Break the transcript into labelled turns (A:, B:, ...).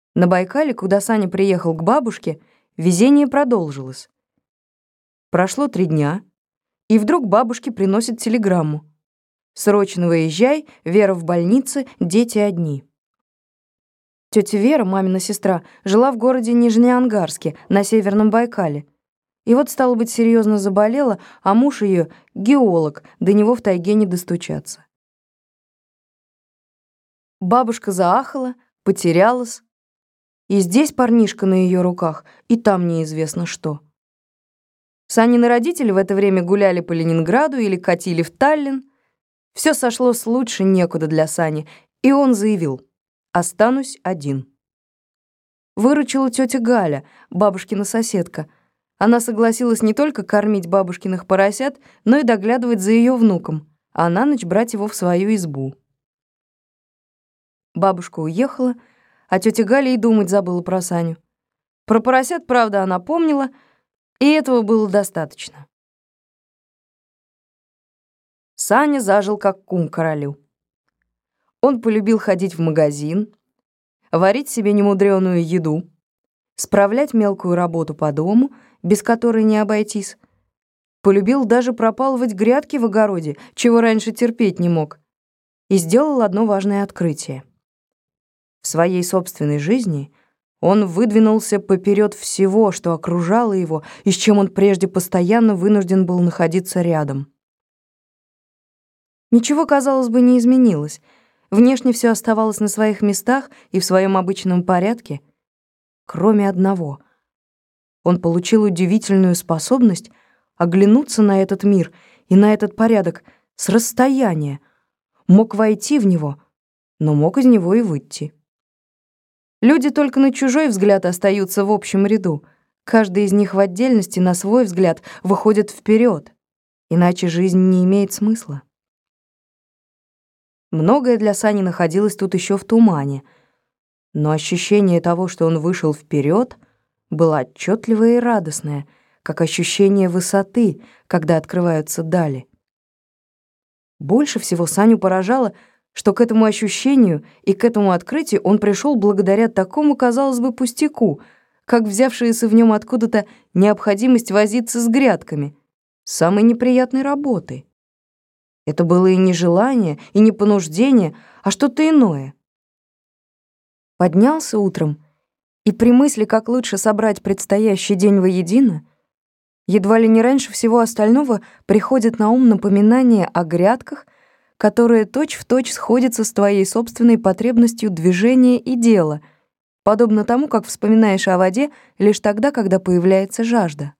A: На Байкале, куда Саня приехал к бабушке, везение продолжилось. Прошло 3 дня, и вдруг бабушке приносят телеграмму. «Срочно выезжай, Вера в больнице, дети одни». Тётя Вера, мамина сестра, жила в городе Нижнеангарске на Северном Байкале. И вот, стало быть, серьезно заболела, а муж её геолог, до него в тайге не достучаться. Бабушка заахала, потерялась, и здесь парнишка на её руках, и там неизвестно что. Санины родители в это время гуляли по Ленинграду или катили в Таллин. Всё сошлось лучше некуда для Сани, и он заявил: «Останусь один». Выручила тётя Галя, бабушкина соседка. Она согласилась не только кормить бабушкиных поросят, но и доглядывать за её внуком, а на ночь брать его в свою избу. Бабушка уехала, а тётя Галя и думать забыла про Саню. Про поросят, правда, она помнила, и этого было достаточно. Саня зажил как кум королю. Он полюбил ходить в магазин, варить себе немудрёную еду, справлять мелкую работу по дому, без которой не обойтись. Полюбил даже пропалывать грядки в огороде, чего раньше терпеть не мог, и сделал одно важное открытие. В своей собственной жизни он выдвинулся поперёд всего, что окружало его и с чем он прежде постоянно вынужден был находиться рядом. Ничего, казалось бы, не изменилось. Внешне всё оставалось на своих местах и в своём обычном порядке, кроме одного. Он получил удивительную способность оглянуться на этот мир и на этот порядок с расстояния, мог войти в него, но мог из него и выйти. Люди только на чужой взгляд остаются в общем ряду. Каждый из них в отдельности на свой взгляд выходит вперед, иначе жизнь не имеет смысла. Многое для Сани находилось тут еще в тумане, но ощущение того, что он вышел вперед, было отчетливое и радостное, как ощущение высоты, когда открываются дали. Больше всего Саню поражало, что к этому ощущению и к этому открытию он пришел благодаря такому, казалось бы, пустяку, как взявшаяся в нем откуда-то необходимость возиться с грядками, самой неприятной работой. Это было и не желание, и не понуждение, а что-то иное. Поднялся утром, и при мысли, как лучше собрать предстоящий день воедино, едва ли не раньше всего остального приходит на ум напоминание о грядках, которые точь-в-точь сходятся с твоей собственной потребностью движения и дела, подобно тому, как вспоминаешь о воде лишь тогда, когда появляется жажда.